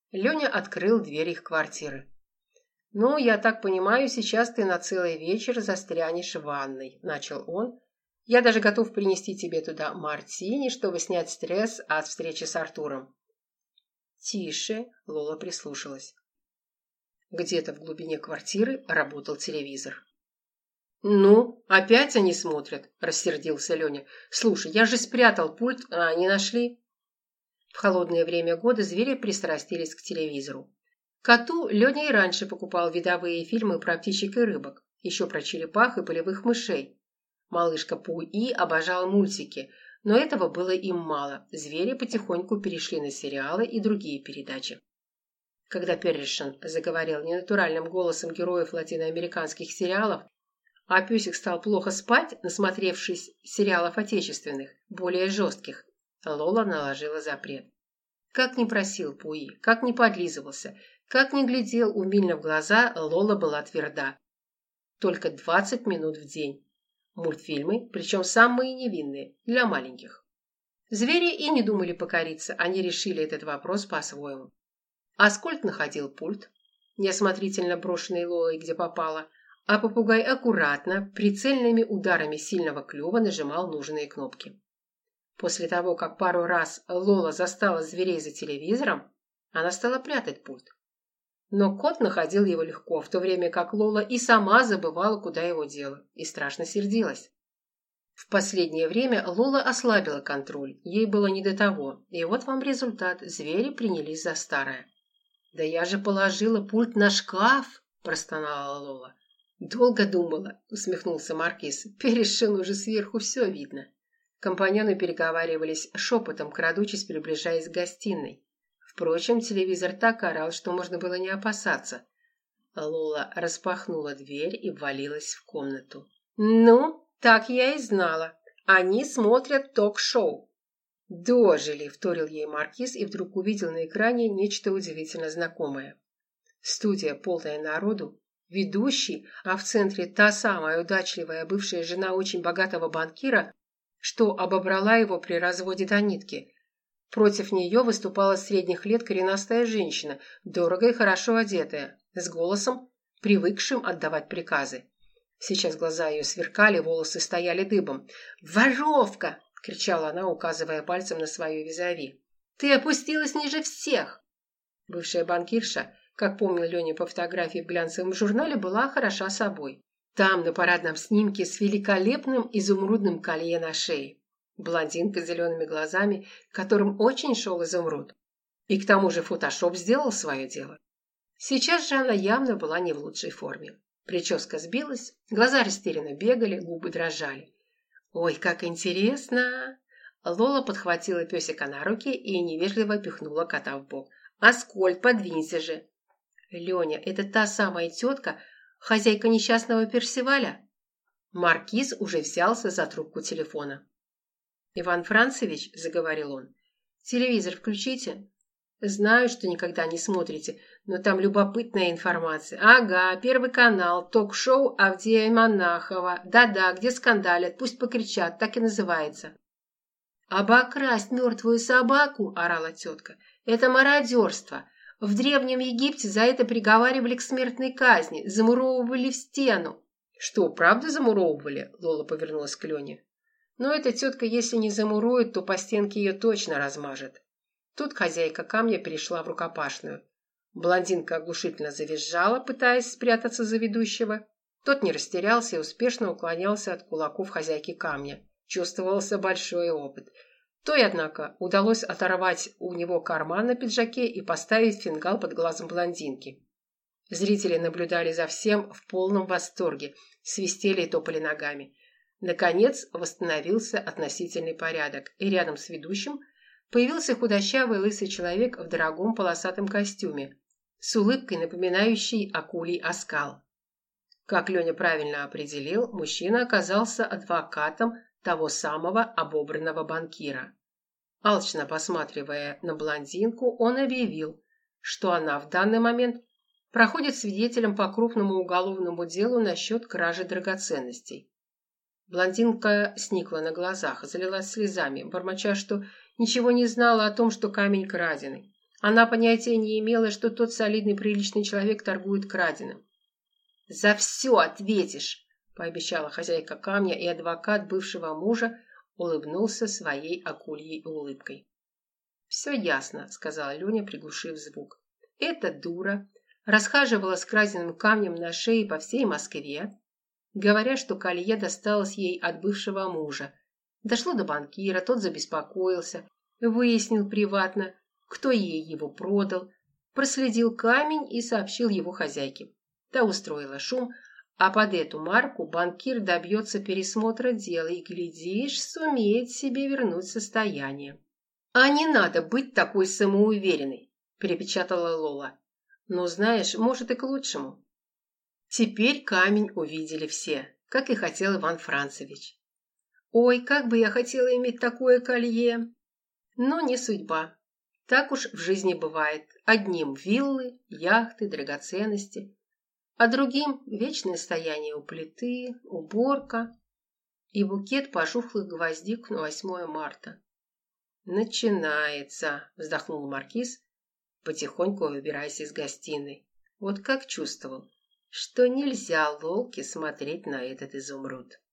Леня открыл дверь их квартиры. «Ну, я так понимаю, сейчас ты на целый вечер застрянешь в ванной», – начал он. «Я даже готов принести тебе туда мартини, чтобы снять стресс от встречи с Артуром». «Тише», – Лола прислушалась. Где-то в глубине квартиры работал телевизор. «Ну, опять они смотрят», – рассердился Леня. «Слушай, я же спрятал пульт, а они нашли». В холодное время года звери пристрастились к телевизору. Коту Леня и раньше покупал видовые фильмы про птичек и рыбок, еще про черепах и полевых мышей. Малышка Пуи обожала мультики, но этого было им мало. Звери потихоньку перешли на сериалы и другие передачи. Когда Перришин заговорил ненатуральным голосом героев латиноамериканских сериалов, а песик стал плохо спать, насмотревшись сериалов отечественных, более жестких, Лола наложила запрет. Как ни просил Пуи, как ни подлизывался, как ни глядел умильно в глаза, Лола была тверда. Только 20 минут в день. Мультфильмы, причем самые невинные, для маленьких. Звери и не думали покориться, они решили этот вопрос по-своему. Аскольд находил пульт, неосмотрительно брошенный Лолой где попало, а попугай аккуратно, прицельными ударами сильного клюва нажимал нужные кнопки. После того, как пару раз Лола застала зверей за телевизором, она стала прятать пульт. Но кот находил его легко, в то время как Лола и сама забывала, куда его дело, и страшно сердилась. В последнее время Лола ослабила контроль, ей было не до того, и вот вам результат, звери принялись за старое. «Да я же положила пульт на шкаф!» – простонала Лола. «Долго думала», – усмехнулся Маркиз, – «Перешин уже сверху все видно». Компаньоны переговаривались шепотом, крадучись, приближаясь к гостиной. Впрочем, телевизор так орал, что можно было не опасаться. Лола распахнула дверь и ввалилась в комнату. «Ну, так я и знала. Они смотрят ток-шоу». «Дожили», – вторил ей Маркиз и вдруг увидел на экране нечто удивительно знакомое. Студия, полная народу, ведущий, а в центре та самая удачливая бывшая жена очень богатого банкира, что обобрала его при разводе до нитки. Против нее выступала средних лет коренастая женщина, дорого и хорошо одетая, с голосом, привыкшим отдавать приказы. Сейчас глаза ее сверкали, волосы стояли дыбом. «Воровка!» – кричала она, указывая пальцем на свою визави. «Ты опустилась ниже всех!» Бывшая банкирша, как помнил Леня по фотографии в глянцевом журнале, была хороша собой. Там, на парадном снимке, с великолепным изумрудным колье на шее. Блондинка с зелеными глазами, которым очень шел изумруд. И к тому же фотошоп сделал свое дело. Сейчас же она явно была не в лучшей форме. Прическа сбилась, глаза растерянно бегали, губы дрожали. «Ой, как интересно!» Лола подхватила песика на руки и невежливо пихнула кота в бок. «Аскольд, подвинься же!» «Леня, это та самая тетка, хозяйка несчастного Персиваля?» Маркиз уже взялся за трубку телефона. «Иван Францевич», — заговорил он, — «телевизор включите». «Знаю, что никогда не смотрите, но там любопытная информация. Ага, Первый канал, ток-шоу Авдея Монахова. Да-да, где скандалят, пусть покричат, так и называется». «Обокрасть мертвую собаку», — орала тетка, — «это мародерство. В Древнем Египте за это приговаривали к смертной казни, замуровывали в стену». «Что, правда замуровывали?» — Лола повернулась к Лене. «Но эта тетка, если не замурует, то по стенке ее точно размажет». Тут хозяйка камня перешла в рукопашную. Блондинка оглушительно завизжала, пытаясь спрятаться за ведущего. Тот не растерялся и успешно уклонялся от кулаков хозяйки камня. Чувствовался большой опыт. Той, однако, удалось оторвать у него карман на пиджаке и поставить фингал под глазом блондинки. Зрители наблюдали за всем в полном восторге, свистели и топали ногами. Наконец восстановился относительный порядок, и рядом с ведущим появился худощавый лысый человек в дорогом полосатом костюме, с улыбкой, напоминающей акулий оскал. Как Леня правильно определил, мужчина оказался адвокатом того самого обобранного банкира. Алчно посматривая на блондинку, он объявил, что она в данный момент проходит свидетелем по крупному уголовному делу насчет кражи драгоценностей. Блондинка сникла на глазах, залилась слезами, бормоча, что ничего не знала о том, что камень краденый. Она понятия не имела, что тот солидный приличный человек торгует краденым. «За все ответишь!» – пообещала хозяйка камня, и адвокат бывшего мужа улыбнулся своей акульей улыбкой. «Все ясно», – сказала Леня, приглушив звук. «Эта дура расхаживала с краденым камнем на шее по всей Москве, говоря, что колье досталось ей от бывшего мужа. Дошло до банкира, тот забеспокоился, выяснил приватно, кто ей его продал, проследил камень и сообщил его хозяйке. Та устроила шум, а под эту марку банкир добьется пересмотра дела и, глядишь, сумеет себе вернуть состояние». «А не надо быть такой самоуверенной», – перепечатала Лола. «Ну, знаешь, может, и к лучшему». Теперь камень увидели все, как и хотел Иван Францевич. «Ой, как бы я хотела иметь такое колье!» Но не судьба. Так уж в жизни бывает. Одним виллы, яхты, драгоценности, а другим вечное стояние у плиты, уборка и букет пожухлых гвоздик на 8 марта. «Начинается», – вздохнул маркиз, потихоньку выбираясь из гостиной. Вот как чувствовал, что нельзя Лолке смотреть на этот изумруд.